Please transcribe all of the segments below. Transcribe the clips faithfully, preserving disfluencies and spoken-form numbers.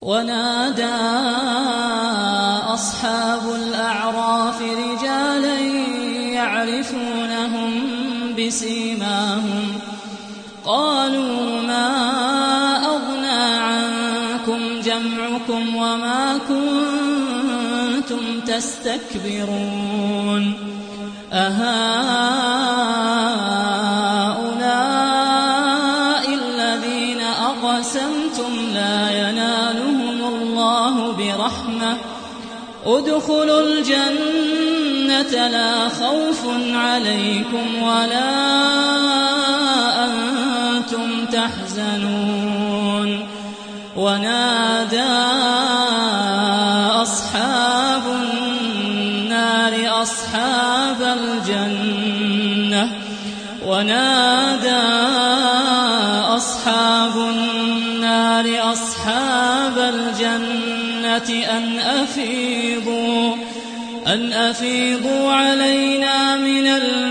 ونادى أصحاب الأعراف رجالا يعرفونهم بسيماهم قالوا ما أغنى عنكم جمعكم وما كنتم تستكبرون أهؤلاء الذين أقسمتم لا ينالهم الله برحمة ادخلوا الجنة لا خوف عليكم ولا أنتم تحزنون ونادى أصحاب النار أصحاب الجنة ونادى أصحاب النار أصحاب الجنة أن أفيضوا أن أفيضوا علينا من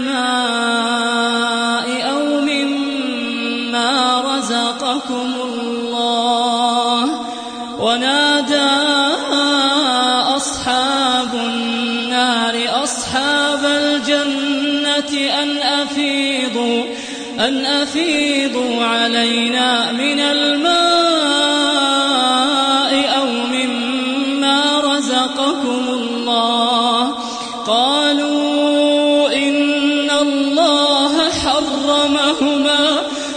الماء أو مما رزقكم الله ونادى أصحاب النار أصحاب الجنة أن أفيضوا أن أفيضوا علينا من الماء أو مما رزقكم الله قالوا إن الله حرمهما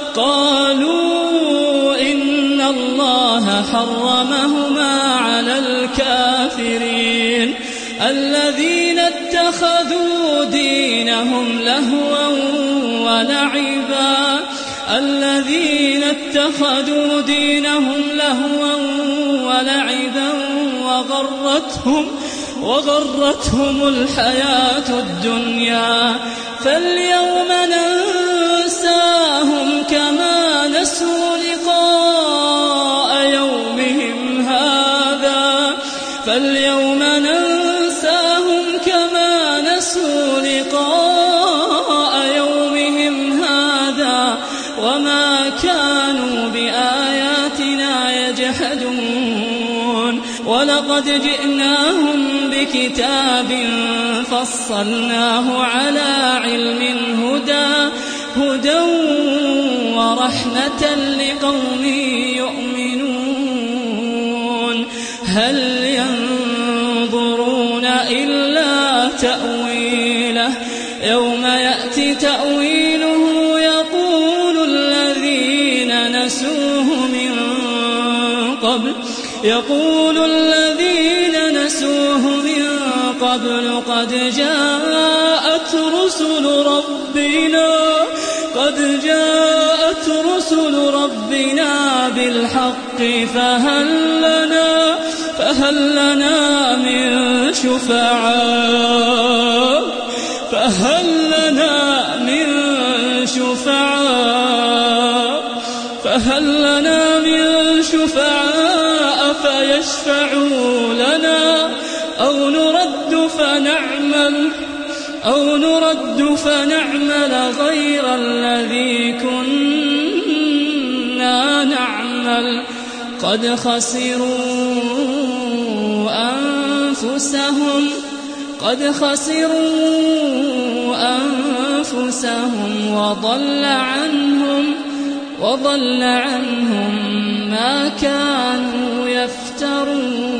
قالوا إن الله حرمهما على الكافرين الذين اتخذوا دينهم لهوا ولعبا الذين اتخذوا دينهم لهوا ولعبا وغرتهم وغرتهم الحياة الدنيا فاليوم ننساهم كما نسوا لقاء يومهم هذا فاليوم ننساهم كما نسوا لقاء يومهم هذا وما كانوا بآياتنا يجحدون ولقد جئناهم بكتاب فصلناه على علم هدى هدى ورحمة لقوم يؤمنون هل ينظرون إلا تأويله يوم يأتي تأويله يقول الذين نسوه من قبل يقول الذين نسوه من قبل قد جاءت رسل ربنا قد جاءت رسل ربنا بالحق فهل لنا فهل لنا من شفعاء فهل لنا من شفعاء فهل لنا من شفعاء فيشفعوا لنا أو نرد فنعمل أو نرد فنعمل غير الذي كنا نعمل قد خسروا أنفسهم قد خسروا أنفسهم وضل عنهم وضل عنهم ما كانوا يفترون.